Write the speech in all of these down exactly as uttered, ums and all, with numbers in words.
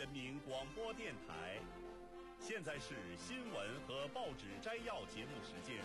人民广播电台。现在是新闻和报纸摘要节目时间。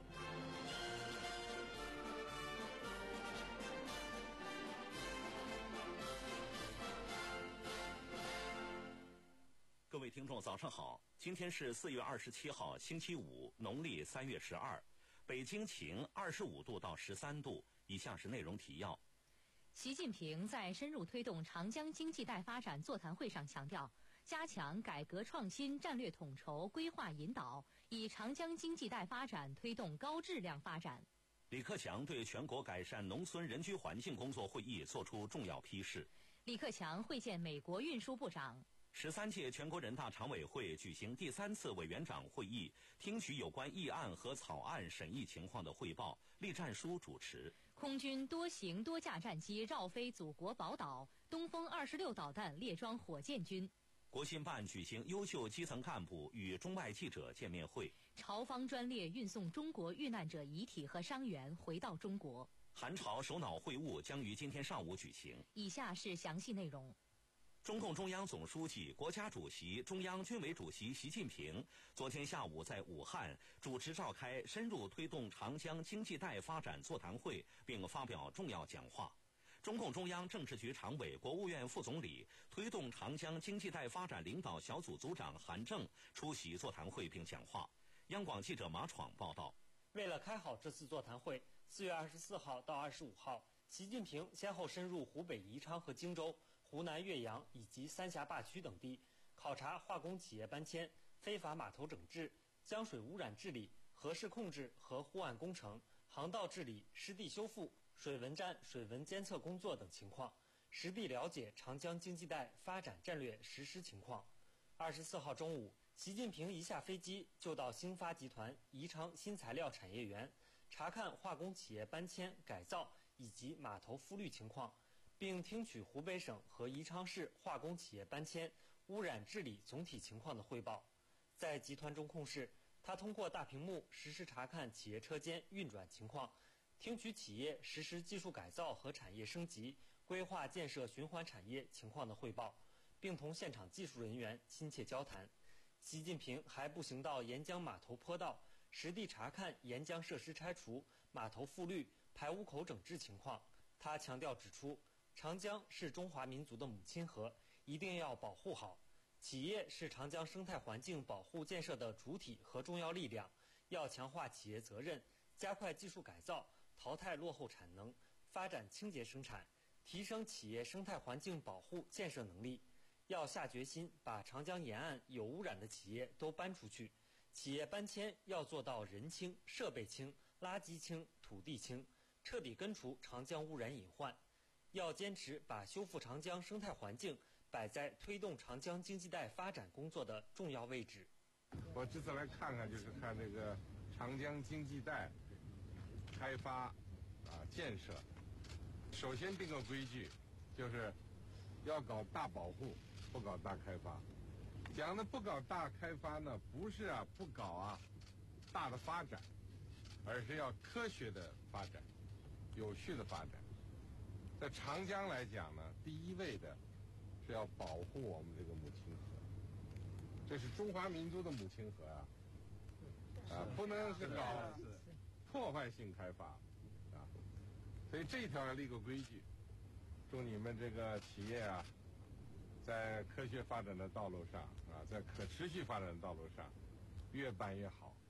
各位听众，早上好！今天是四月二十七号，星期五，农历三月十二。北京晴，二十五度到十三度。以下是内容提要。 习近平在深入推动长江经济带发展座谈会上强调，加强改革创新战略统筹规划引导，以长江经济带发展推动高质量发展。 李克强对全国改善农村人居环境工作会议作出重要批示。 李克强会见美国运输部长。 十三届全国人大常委会举行第三次委员长会议，听取有关议案和草案审议情况的汇报。栗战书主持。 空军多型多架战机绕飞祖国宝岛，东风二十六导弹列装火箭军。 国新办举行优秀基层干部与中外记者见面会。 朝方专列运送中国遇难者遗体和伤员回到中国。 韩朝首脑会晤将于今天上午举行。 以下是详细内容。 中共中央总书记、国家主席、中央军委主席习近平昨天下午在武汉主持召开深入推动长江经济带发展座谈会，并发表重要讲话。中共中央政治局常委、国务院副总理、推动长江经济带发展领导小组组长韩正出席座谈会并讲话。央广记者马闯报道。 为了开好这次座谈会，四月二十四号到二十五号，习近平先后深入湖北宜昌和荆州、湖南岳阳以及三峡坝区等地，考察化工企业搬迁、非法码头整治、江水污染治理、核事控制和护岸工程、航道治理、湿地修复、水文站水文监测工作等情况，实地了解长江经济带发展战略实施情况。二十四号中午，习近平一下飞机就到兴发集团宜昌新材料产业园，查看化工企业搬迁、改造以及码头复绿情况，并听取湖北省和宜昌市化工企业搬迁、污染治理总体情况的汇报。在集团中控室，他通过大屏幕实时查看企业车间运转情况，听取企业实施技术改造和产业升级、规划建设循环产业情况的汇报，并同现场技术人员亲切交谈。习近平还步行到沿江码头坡道，实地查看沿江设施拆除、码头复绿、排污口整治情况。他强调指出，长江是中华民族的母亲河，一定要保护好。企业是长江生态环境保护建设的主体和重要力量，要强化企业责任，加快技术改造，淘汰落后产能，发展清洁生产，提升企业生态环境保护建设能力。要下决心把长江沿岸有污染的企业都搬出去。企业搬迁要做到人清、设备清、垃圾清、土地清，彻底根除长江污染隐患。要坚持把修复长江生态环境摆在推动长江经济带发展工作的重要位置。 我这次来看看，就是看这个长江经济带开发啊建设。首先定个规矩，就是要搞大保护，不搞大开发。讲的不搞大开发呢，不是啊不搞啊大的发展，而是要科学的发展，有序的发展。在长江来讲呢，第一位的是要保护我们这个母亲河，这是中华民族的母亲河啊，啊，不能是搞破坏性开发啊，所以这一条要立个规矩。祝你们这个企业啊，在科学发展的道路上啊，在可持续发展的道路上，越办越好。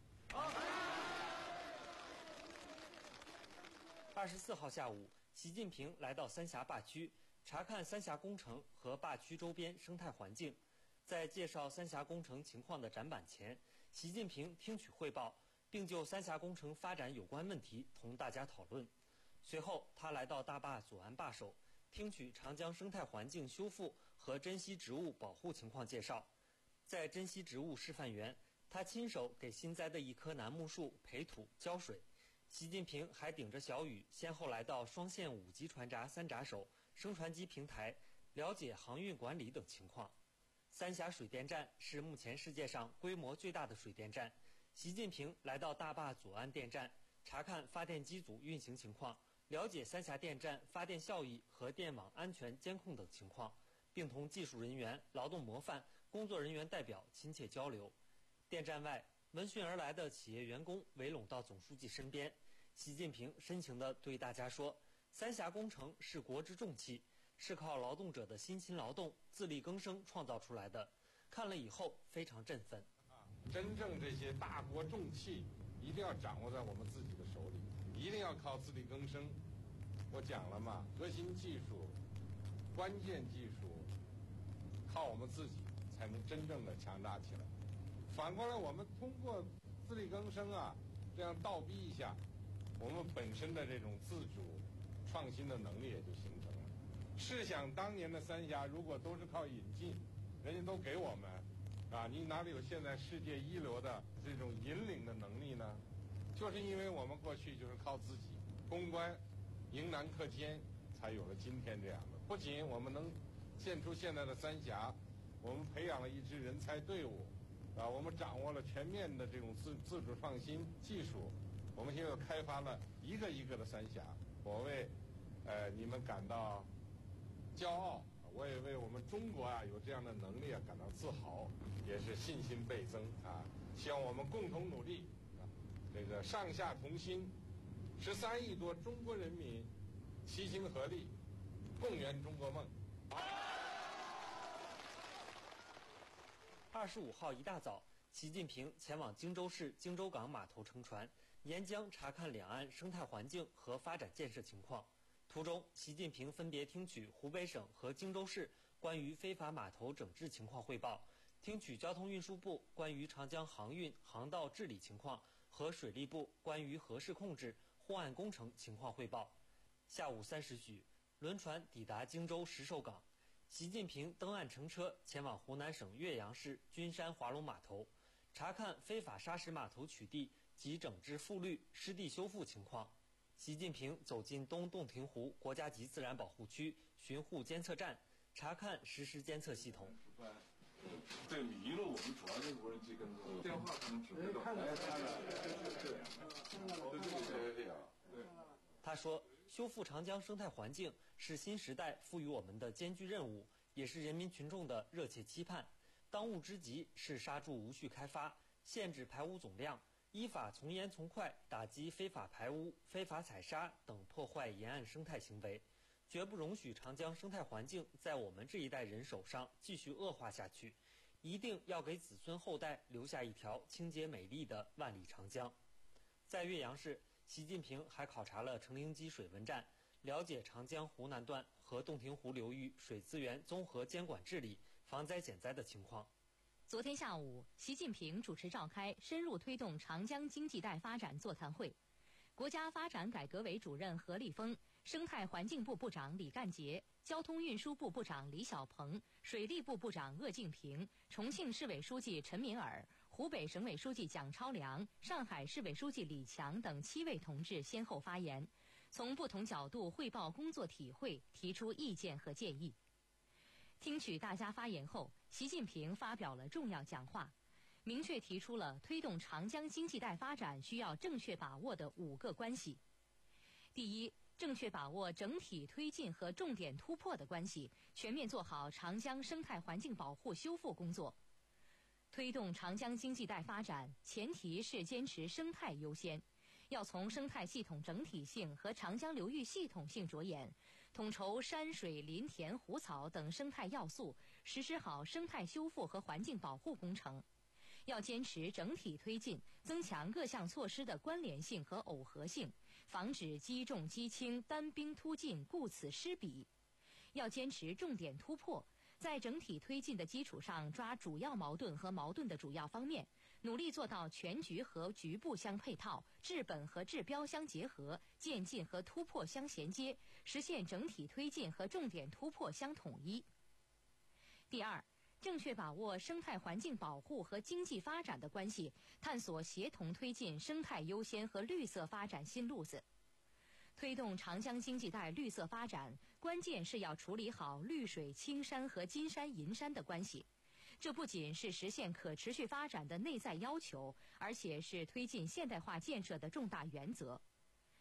二十四号下午，习近平来到三峡坝区，查看三峡工程和坝区周边生态环境。在介绍三峡工程情况的展板前，习近平听取汇报，并就三峡工程发展有关问题同大家讨论。随后，他来到大坝左岸坝首，听取长江生态环境修复和珍稀植物保护情况介绍。在珍稀植物示范园，他亲手给新栽的一棵楠木树培土浇水。习近平还顶着小雨，先后来到双线五级船闸三闸首、升船机平台，了解航运管理等情况。三峡水电站是目前世界上规模最大的水电站。习近平来到大坝左岸电站，查看发电机组运行情况，了解三峡电站发电效益和电网安全监控等情况， 并同技术人员、劳动模范、工作人员代表亲切交流。电站外，闻讯而来的企业员工围拢到总书记身边，习近平深情地对大家说：“三峡工程是国之重器，是靠劳动者的辛勤劳动、自力更生创造出来的。看了以后非常振奋。” 真正这些大国重器一定要掌握在我们自己的手里，一定要靠自力更生。我讲了嘛，核心技术、关键技术，靠我们自己才能真正的强大起来。反过来，我们通过自力更生啊，这样倒逼一下，我们本身的这种自主创新的能力也就形成了。试想当年的三峡，如果都是靠引进，人家都给我们，啊，你哪里有现在世界一流的这种引领的能力呢？就是因为我们过去就是靠自己攻关、迎难克坚，才有了今天这样的。不仅我们能建出现在的三峡，我们培养了一支人才队伍。啊，我们掌握了全面的这种自自主创新技术，我们现在开发了一个一个的三峡，我为呃你们感到骄傲，我也为我们中国啊有这样的能力啊感到自豪，也是信心倍增啊！希望我们共同努力，啊，这个上下同心，十三亿多中国人民齐心合力，共圆中国梦。 二十五号一大早，习近平前往荆州市荆州港码头乘船，沿江查看两岸生态环境和发展建设情况。途中，习近平分别听取湖北省和荆州市关于非法码头整治情况汇报，听取交通运输部关于长江航运航道治理情况和水利部关于核试控制、护岸工程情况汇报。下午三时许，轮船抵达荆州石兽港。习近平登岸乘车前往湖南省岳阳市君山华龙码头，查看非法砂石码头取缔及整治复绿、湿地修复情况。习近平走进东洞庭湖国家级自然保护区巡护监测站，查看实时监测系统。 这个迷路，我们主要就是无人机跟这个电话才能指挥到。哎，这样。 他说，修复长江生态环境是新时代赋予我们的艰巨任务，也是人民群众的热切期盼。当务之急是刹住无序开发，限制排污总量，依法从严从快打击非法排污、非法采砂等破坏沿岸生态行为，绝不容许长江生态环境在我们这一代人手上继续恶化下去，一定要给子孙后代留下一条清洁美丽的万里长江。在岳阳市，习近平还考察了成陵矶水文站，了解长江湖南段和洞庭湖流域水资源综合监管治理、防灾减灾的情况。 昨天下午，习近平主持召开深入推动长江经济带发展座谈会。国家发展改革委主任何立峰、生态环境部部长李干杰、交通运输部部长李小鹏、水利部部长鄂敬平、重庆市委书记陈敏尔、湖北省委书记蒋超良、上海市委书记李强等七位同志先后发言，从不同角度汇报工作体会，提出意见和建议。听取大家发言后，习近平发表了重要讲话，明确提出了推动长江经济带发展需要正确把握的五个关系。第一，正确把握整体推进和重点突破的关系，全面做好长江生态环境保护修复工作。推动长江经济带发展，前提是坚持生态优先，要从生态系统整体性和长江流域系统性着眼，统筹山水林田湖草等生态要素，实施好生态修复和环境保护工程。要坚持整体推进，增强各项措施的关联性和耦合性，防止积重积轻、单兵突进、顾此失彼。要坚持重点突破，在整体推进的基础上抓主要矛盾和矛盾的主要方面，努力做到全局和局部相配套、治本和治标相结合、渐进和突破相衔接，实现整体推进和重点突破相统一。第二，正确把握生态环境保护和经济发展的关系，探索协同推进生态优先和绿色发展新路子。推动长江经济带绿色发展，关键是要处理好绿水青山和金山银山的关系。这不仅是实现可持续发展的内在要求，而且是推进现代化建设的重大原则。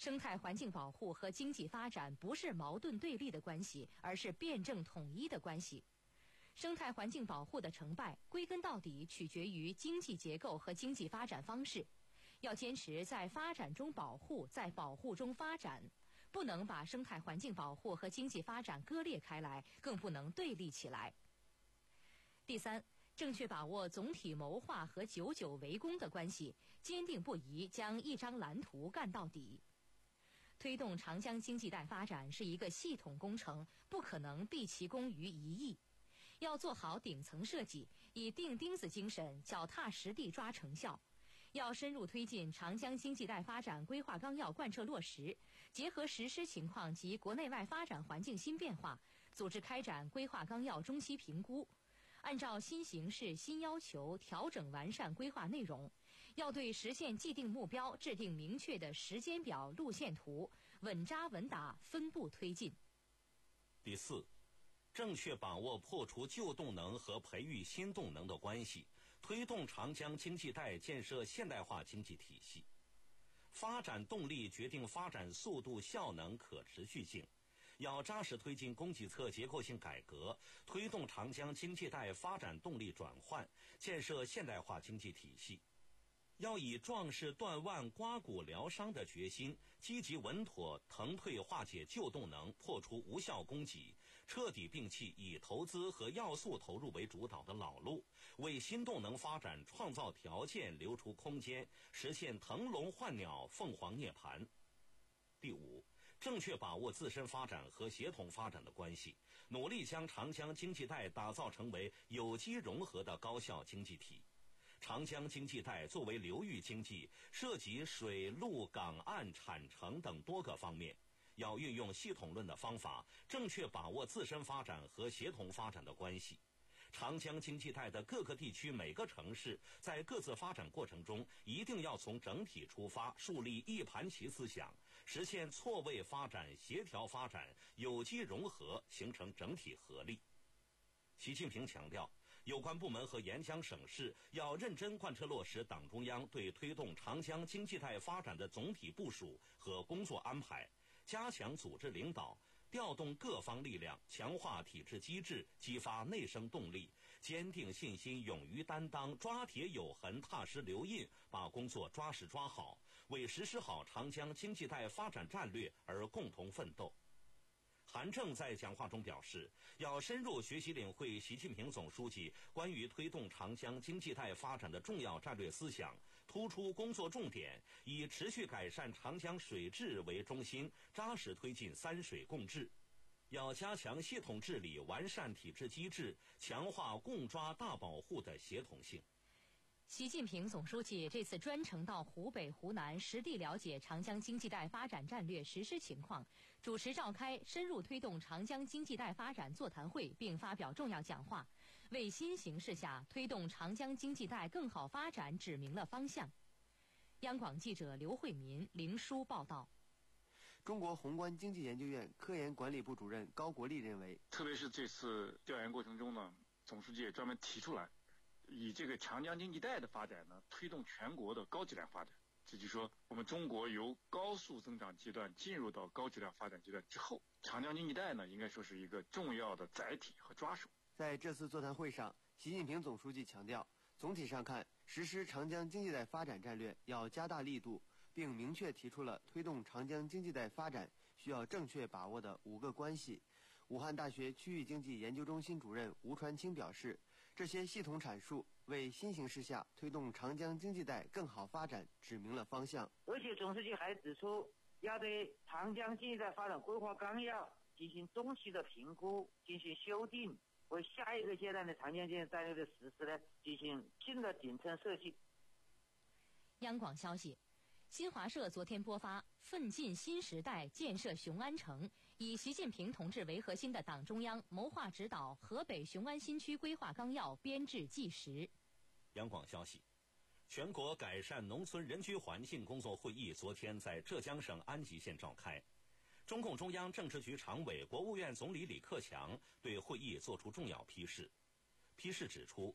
生态环境保护和经济发展不是矛盾对立的关系，而是辩证统一的关系。生态环境保护的成败，归根到底取决于经济结构和经济发展方式。要坚持在发展中保护，在保护中发展，不能把生态环境保护和经济发展割裂开来，更不能对立起来。第三，正确把握总体谋划和久久为功的关系，坚定不移将一张蓝图干到底。推动长江经济带发展是一个系统工程，不可能毕其功于一役。要做好顶层设计，以钉钉子精神，脚踏实地抓成效。要深入推进长江经济带发展规划纲要贯彻落实，结合实施情况及国内外发展环境新变化，组织开展规划纲要中期评估，按照新形势新要求调整完善规划内容。要对实现既定目标制定明确的时间表、路线图，稳扎稳打，分步推进。 第四，正确把握破除旧动能和培育新动能的关系，推动长江经济带建设现代化经济体系。发展动力决定发展速度、效能、可持续性。要扎实推进供给侧结构性改革，推动长江经济带发展动力转换，建设现代化经济体系。要以壮士断腕、刮骨疗伤的决心，积极稳妥腾退化解旧动能，破除无效供给，彻底摒弃以投资和要素投入为主导的老路，为新动能发展创造条件、留出空间，实现腾笼换鸟、凤凰涅槃。第五，正确把握自身发展和协同发展的关系，努力将长江经济带打造成为有机融合的高效经济体。长江经济带作为流域经济，涉及水陆港岸产城等多个方面，要运用系统论的方法，正确把握自身发展和协同发展的关系。长江经济带的各个地区、每个城市在各自发展过程中，一定要从整体出发，树立一盘棋思想，实现错位发展、协调发展、有机融合，形成整体合力。习近平强调，有关部门和沿江省市要认真贯彻落实党中央对推动长江经济带发展的总体部署和工作安排，加强组织领导，调动各方力量，强化体制机制，激发内生动力，坚定信心，勇于担当，抓铁有痕，踏实留印，把工作抓实抓好，为实施好长江经济带发展战略而共同奋斗。韩正在讲话中表示，要深入学习领会习近平总书记关于推动长江经济带发展的重要战略思想，突出工作重点，以持续改善长江水质为中心，扎实推进三水共治。要加强系统治理，完善体制机制，强化共抓大保护的协同性。 习近平总书记这次专程到湖北、湖南，实地了解长江经济带发展战略实施情况，主持召开深入推动长江经济带发展座谈会，并发表重要讲话，为新形势下推动长江经济带更好发展指明了方向。央广记者刘慧民、林书报道。 中国宏观经济研究院科研管理部主任高国立认为， 特别是这次调研过程中呢，总书记也专门提出来，以这个长江经济带的发展呢，推动全国的高质量发展。这就是说，我们中国由高速增长阶段进入到高质量发展阶段之后，长江经济带呢，应该说是一个重要的载体和抓手。 在这次座谈会上，习近平总书记强调，总体上看，实施长江经济带发展战略要加大力度，并明确提出了推动长江经济带发展需要正确把握的五个关系。武汉大学区域经济研究中心主任吴传清表示，这些系统阐述为新形势下推动长江经济带更好发展指明了方向。 而且总书记还指出，要对长江经济带发展规划纲要进行中期的评估，进行修订，为下一个阶段的长江经济战略的实施呢，进行新的顶层设计。 央广消息，新华社昨天播发《奋进新时代，建设雄安城》，以习近平同志为核心的党中央谋划指导河北雄安新区规划纲要编制纪实。 央广消息，全国改善农村人居环境工作会议昨天在浙江省安吉县召开。中共中央政治局常委、国务院总理李克强对会议作出重要批示。批示指出，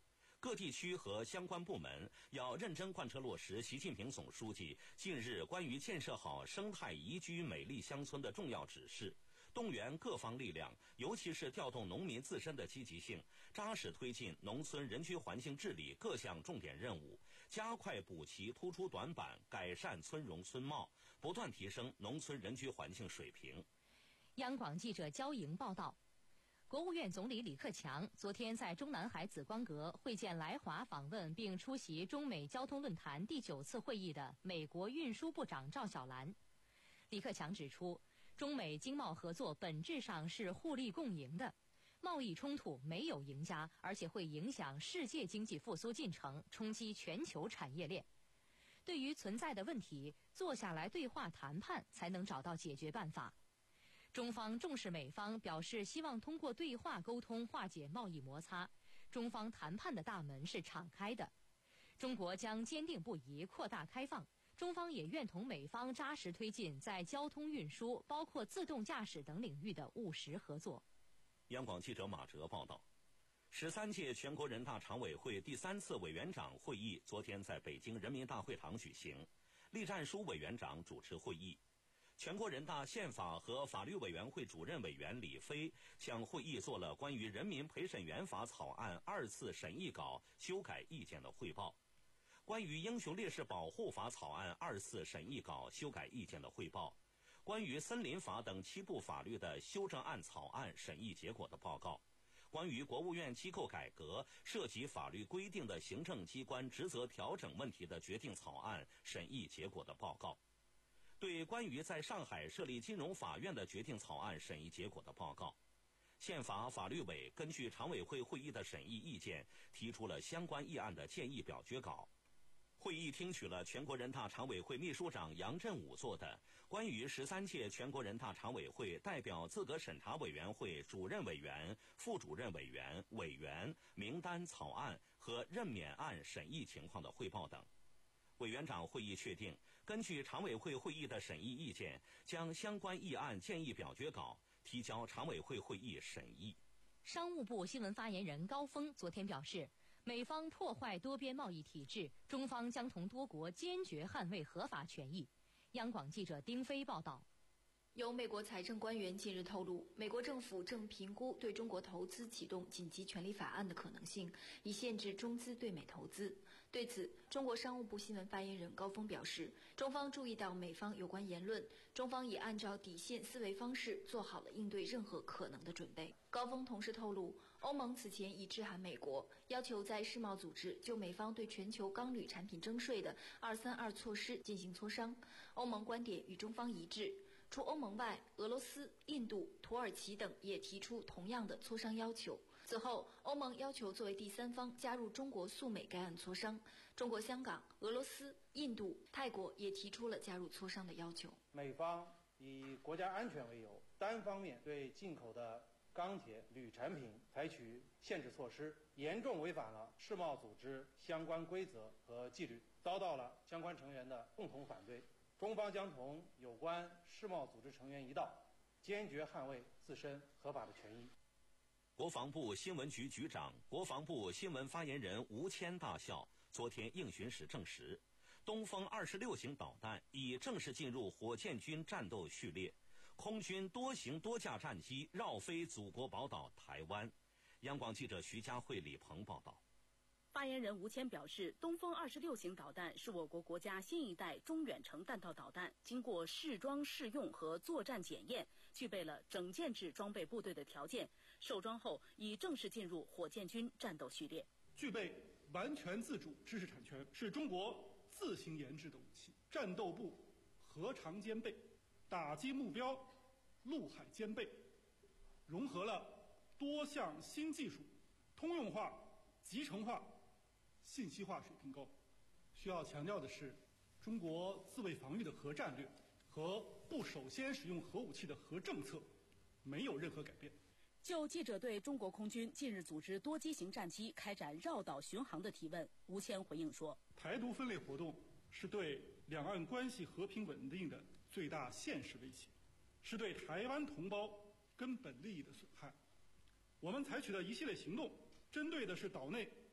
各地区和相关部门要认真贯彻落实习近平总书记近日关于建设好生态宜居美丽乡村的重要指示，动员各方力量，尤其是调动农民自身的积极性，扎实推进农村人居环境治理各项重点任务，加快补齐突出短板，改善村容村貌，不断提升农村人居环境水平。 央广记者焦莹报道。国务院总理李克强昨天在中南海紫光阁会见来华访问并出席中美交通论坛第九次会议的美国运输部长赵小兰。李克强指出，中美经贸合作本质上是互利共赢的，贸易冲突没有赢家，而且会影响世界经济复苏进程，冲击全球产业链。对于存在的问题，坐下来对话谈判才能找到解决办法。中方重视美方表示希望通过对话沟通化解贸易摩擦，中方谈判的大门是敞开的。中国将坚定不移扩大开放，中方也愿同美方扎实推进在交通运输，包括自动驾驶等领域的务实合作。 央广记者马哲报道，十三届全国人大常委会第三次委员长会议昨天在北京人民大会堂举行，栗战书委员长主持会议。全国人大宪法和法律委员会主任委员李飞向会议做了关于《人民陪审员法》草案二次审议稿修改意见的汇报，关于《英雄烈士保护法》草案二次审议稿修改意见的汇报，关于《森林法》等七部法律的修正案草案审议结果的报告，关于国务院机构改革涉及法律规定的行政机关职责调整问题的决定草案审议结果的报告，对关于在上海设立金融法院的决定草案审议结果的报告。宪法法律委根据常委会会议的审议意见，提出了相关议案的建议表决稿。会议听取了全国人大常委会秘书长杨振武做的关于十三届全国人大常委会代表资格审查委员会主任委员、副主任委员、委员名单草案和任免案审议情况的汇报等。委员长会议确定，根据常委会会议的审议意见，将相关议案建议表决稿提交常委会会议审议。 商务部新闻发言人高峰昨天表示，美方破坏多边贸易体制，中方将同多国坚决捍卫合法权益。央广记者丁飞报道。 有美国财政官员近日透露，美国政府正评估对中国投资启动紧急权利法案的可能性，以限制中资对美投资。对此，中国商务部新闻发言人高峰表示，中方注意到美方有关言论，中方已按照底线思维方式做好了应对任何可能的准备。高峰同时透露，欧盟此前已致函美国，要求在世贸组织就美方对全球钢铝产品征税的二三二措施进行磋商。欧盟观点与中方一致。除欧盟外，俄罗斯、印度、土耳其等也提出同样的磋商要求。此后，欧盟要求作为第三方加入中国诉美该案磋商。中国香港、俄罗斯、印度、泰国也提出了加入磋商的要求。 美方以国家安全为由，单方面对进口的钢铁、铝产品采取限制措施，严重违反了世贸组织相关规则和纪律，遭到了相关成员的共同反对。中方将同有关世贸组织成员一道，坚决捍卫自身合法的权益。 国防部新闻局局长、国防部新闻发言人吴谦大校昨天应询时证实，东风二十六型导弹已正式进入火箭军战斗序列，空军多型多架战机绕飞祖国宝岛台湾。央广记者徐佳慧、李鹏报道。 发言人吴谦表示，东风二十六型导弹是我国国家新一代中远程弹道导弹，经过试装试用和作战检验，具备了整建制装备部队的条件，受装后已正式进入火箭军战斗序列。 具备完全自主知识产权，是中国自行研制的武器，战斗部核常兼备，打击目标陆海兼备，融合了多项新技术，通用化、集成化、信息化水平高。需要强调的是，中国自卫防御的核战略和不首先使用核武器的核政策没有任何改变。 就记者对中国空军近日组织多机型战机开展绕岛巡航的提问，吴谦回应说， 台独分裂活动是对两岸关系和平稳定的最大现实威胁，是对台湾同胞根本利益的损害。我们采取的一系列行动，针对的是岛内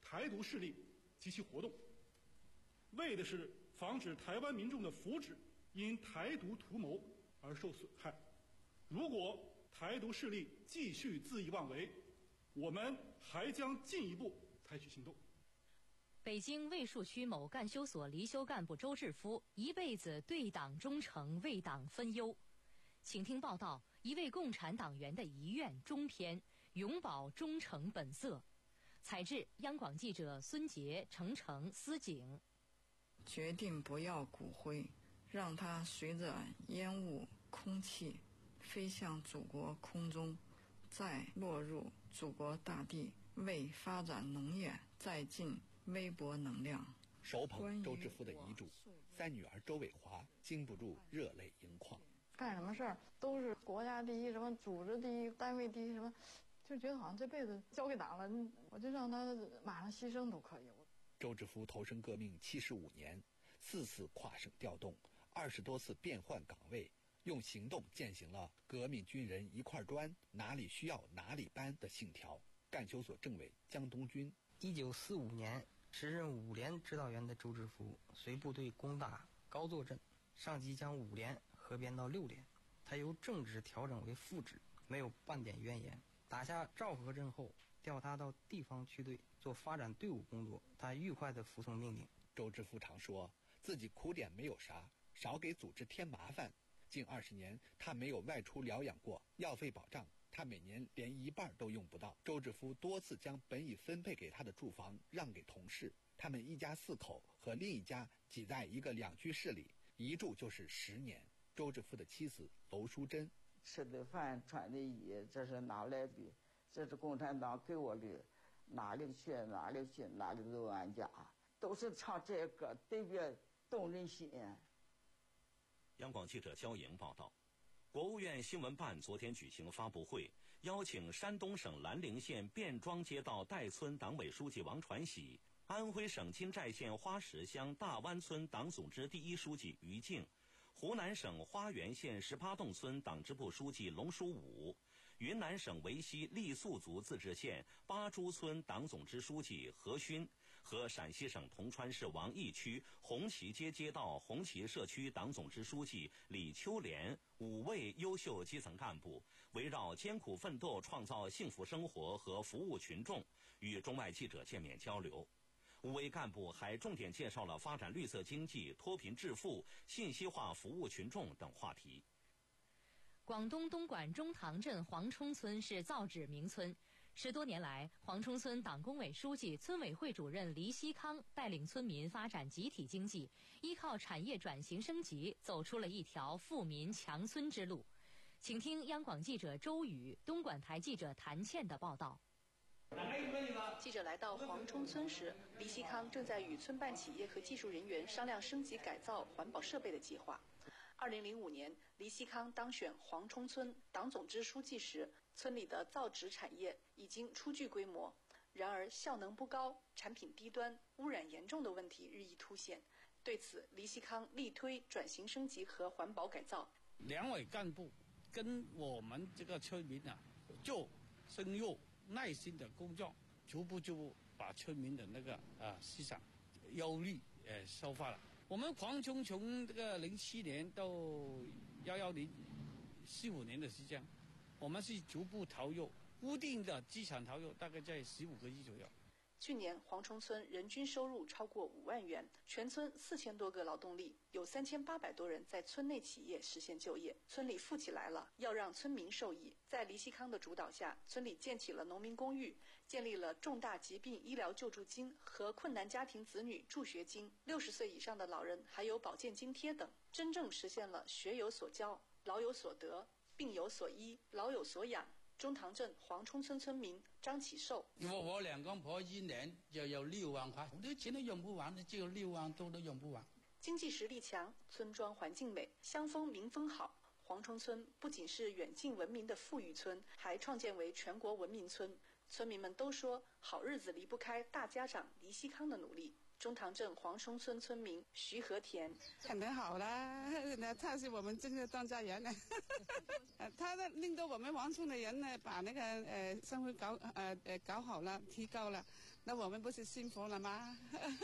台独势力及其活动，为的是防止台湾民众的福祉因台独图谋而受损害。如果台独势力继续恣意妄为，我们还将进一步采取行动。 北京卫戍区某干休所离休干部周志夫一辈子对党忠诚，为党分忧。请听报道：一位共产党员的遗愿中篇，永葆忠诚本色。采制央广记者孙杰、程程、思景。 决定不要骨灰，让它随着烟雾、空气飞向祖国空中，再落入祖国大地，为发展农业再尽微薄能量。 手捧周志夫的遗嘱，三女儿周伟华经不住热泪盈眶。 干什么事儿都是国家第一，什么组织第一，单位第一，什么就觉得好像这辈子交给党了，我就让他马上牺牲都可以。 周志夫投身革命七十五年，四次跨省调动，二十多次变换岗位，用行动践行了革命军人一块砖，哪里需要哪里搬的信条。干休所政委江东军。 一九四五年，时任五连指导员的周志夫随部队攻打高作镇，上级将五连合编到六连，他由正职调整为副职，没有半点怨言。打下昭和镇后，调他到地方区队做发展队伍工作，他愉快地服从命令。 周志夫常说自己苦点没有啥，少给组织添麻烦。近二十年，他没有外出疗养过，药费保障他每年连一半都用不到。周志夫多次将本已分配给他的住房让给同事，他们一家四口和另一家挤在一个两居室里，一住就是十年。周志夫的妻子娄淑珍， 吃的饭穿的衣这是哪来的？这是共产党给我的，哪里去哪里去哪里都安家，都是唱这歌特别动人心。 央广记者焦莹报道，国务院新闻办昨天举行发布会，邀请山东省兰陵县卞庄街道岱村党委书记王传喜、安徽省金寨县花石乡大湾村党组织第一书记于静、湖南省花园县十八洞村党支部书记龙书武、云南省维西傈僳族自治县巴珠村党总支书记何勋和陕西省铜川市王邑区红旗街街道红旗社区党总支书记李秋莲五位优秀基层干部，围绕艰苦奋斗创造幸福生活和服务群众，与中外记者见面交流。五位干部还重点介绍了发展绿色经济、脱贫致富、信息化服务群众等话题。 广东东莞中塘镇黄冲村是造纸名村。十多年来，黄冲村党工委书记、村委会主任黎希康带领村民发展集体经济，依靠产业转型升级，走出了一条富民强村之路。请听央广记者周宇、东莞台记者谭倩的报道。 记者来到黄冲村时，黎希康正在与村办企业和技术人员商量升级改造环保设备的计划。二零零五年，黎希康当选黄冲村党总支书记时，村里的造纸产业已经初具规模，然而效能不高、产品低端、污染严重的问题日益凸显。对此，黎希康力推转型升级和环保改造。 两位干部跟我们这个村民啊，就深入耐心的工作，逐步逐步把村民的那个啊思想忧虑呃消化了。我们黄冲从这个零七年到幺幺零四五年的时间，我们是逐步投入，固定的资产投入大概在十五个亿左右。 去年黄冲村人均收入超过五万元，全村四千多个劳动力，有三千八百多人在村内企业实现就业，村里富起来了，要让村民受益。在黎希康的主导下，村里建起了农民公寓，建立了重大疾病医疗救助金和困难家庭子女助学金，六十岁以上的老人还有保健津贴等，真正实现了学有所教、老有所得、病有所医、老有所养。中塘镇黄冲村村民张启寿， 我我两公婆一年就有六万块，我的钱都用不完的，只有六万多都用不完。 经济实力强，村庄环境美，乡风民风好。黄冲村不仅是远近闻名的富裕村，还创建为全国文明村。村民们都说，好日子离不开大家长黎希康的努力。中塘镇黄冲村村民徐和田， 肯定好啦，那他是我们这个当家人呢，他的令到我们黄村的人呢，把那个呃生活搞呃呃搞好了，提高了，那我们不是幸福了吗？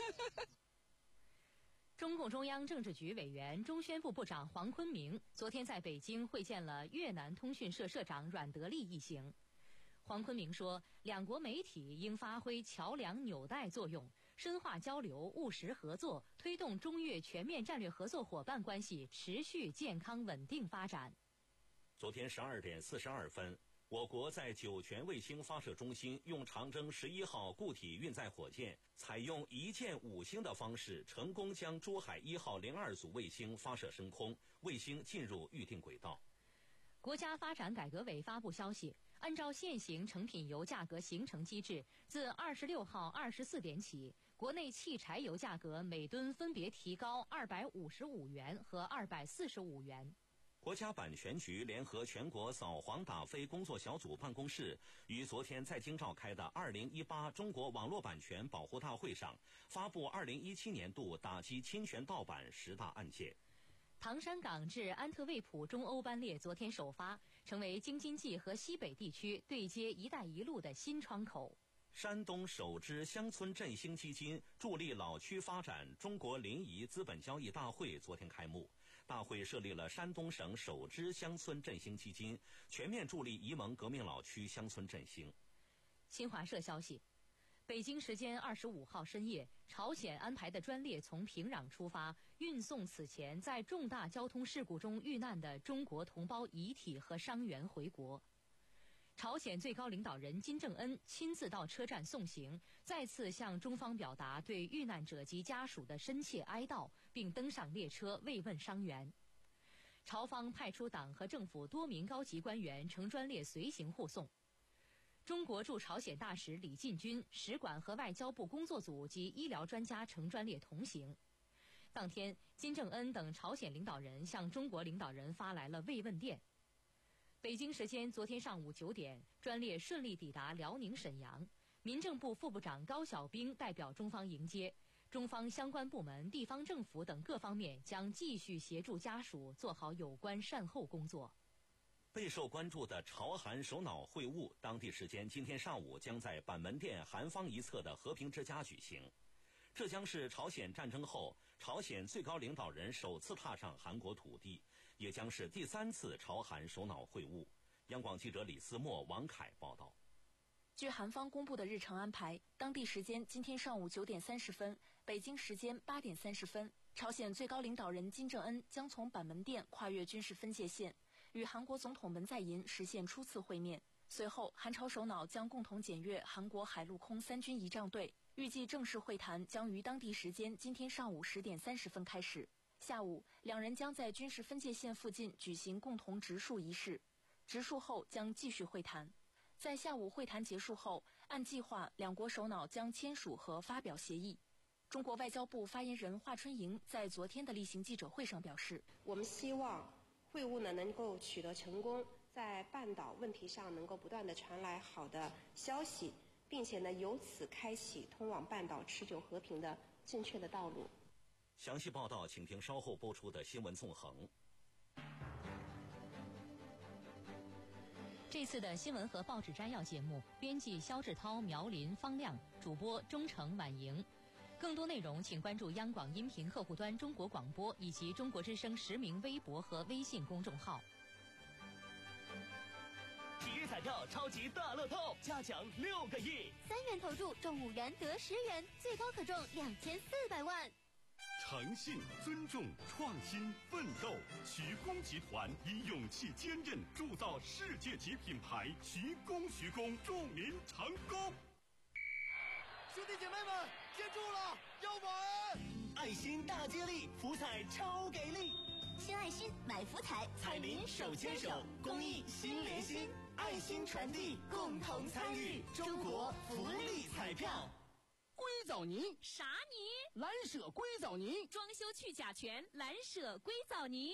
中共中央政治局委员、中宣部部长黄坤明昨天在北京会见了越南通讯社社长阮德利一行。黄坤明说，两国媒体应发挥桥梁纽带作用，深化交流、务实合作，推动中越全面战略合作伙伴关系持续健康稳定发展。 昨天十二点四十二分，我国在酒泉卫星发射中心用长征十一号固体运载火箭，采用一箭五星的方式，成功将珠海一号零二组卫星发射升空，卫星进入预定轨道。 国家发展改革委发布消息，按照现行成品油价格形成机制，自二十六号二十四点起，国内汽柴油价格每吨分别提高二百五十五元和二百四十五元。 国家版权局联合全国扫黄打非工作小组办公室于昨天在京召开的二零一八中国网络版权保护大会上，发布二零一七年度打击侵权盗版十大案件。 唐山港至安特卫普中欧班列昨天首发，成为京津冀和西北地区对接“一带一路”的新窗口。 山东首支乡村振兴基金助力老区发展中国临沂资本交易大会昨天开幕。大会设立了山东省首支乡村振兴基金，全面助力沂蒙革命老区乡村振兴。 新华社消息，北京时间二十五号深夜，朝鲜安排的专列从平壤出发，运送此前在重大交通事故中遇难的中国同胞遗体和伤员回国。朝鲜最高领导人金正恩亲自到车站送行，再次向中方表达对遇难者及家属的深切哀悼，并登上列车慰问伤员。朝方派出党和政府多名高级官员乘专列随行护送。中国驻朝鲜大使李进军、使馆和外交部工作组及医疗专家乘专列同行。当天，金正恩等朝鲜领导人向中国领导人发来了慰问电。北京时间昨天上午九点，专列顺利抵达辽宁沈阳，民政部副部长高晓兵代表中方迎接。中方相关部门、地方政府等各方面将继续协助家属做好有关善后工作。 备受关注的朝韩首脑会晤，当地时间今天上午将在板门店韩方一侧的和平之家举行。这将是朝鲜战争后朝鲜最高领导人首次踏上韩国土地，也将是第三次朝韩首脑会晤。央广记者李思墨、王凯报道。 据韩方公布的日程安排，当地时间今天上午九点三十分，北京时间八点三十分，朝鲜最高领导人金正恩将从板门店跨越军事分界线，与韩国总统文在寅实现初次会面。随后，韩朝首脑将共同检阅韩国海陆空三军仪仗队。预计正式会谈将于当地时间今天上午十点三十分开始。下午，两人将在军事分界线附近举行共同植树仪式，植树后将继续会谈。在下午会谈结束后，按计划，两国首脑将签署和发表协议。中国外交部发言人华春莹在昨天的例行记者会上表示， 我们希望会晤呢能够取得成功，在半岛问题上能够不断地传来好的消息，并且呢由此开启通往半岛持久和平的正确的道路。 详细报道请听稍后播出的新闻纵横。 这次的新闻和报纸摘要节目，编辑肖志涛、苗林、方亮，主播钟诚、婉莹。更多内容请关注央广音频客户端中国广播以及中国之声实名微博和微信公众号。 体育彩票超级大乐透，加奖六个亿， 三元投注中五元得十元，最高可中两千四百万。 诚信、尊重、创新、奋斗，徐工集团以勇气坚韧铸造世界级品牌，徐工徐工，祝您成功！ 兄弟姐妹们，接住了，要买！爱心大接力，福彩超给力！ 献爱心，买福彩， 彩民手牵手，公益心连心，爱心传递，共同参与，中国福利彩票。 硅藻泥啥泥？ 蓝舍硅藻泥， 装修去甲醛，蓝舍硅藻泥。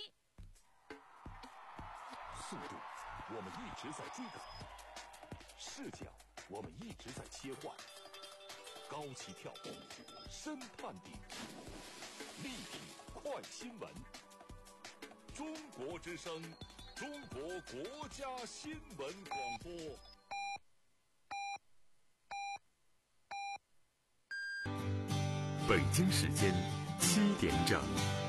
速度，我们一直在追赶；视角，我们一直在切换；高起跳步，深判定，立体快新闻。中国之声中国国家新闻广播。 北京时间七点整。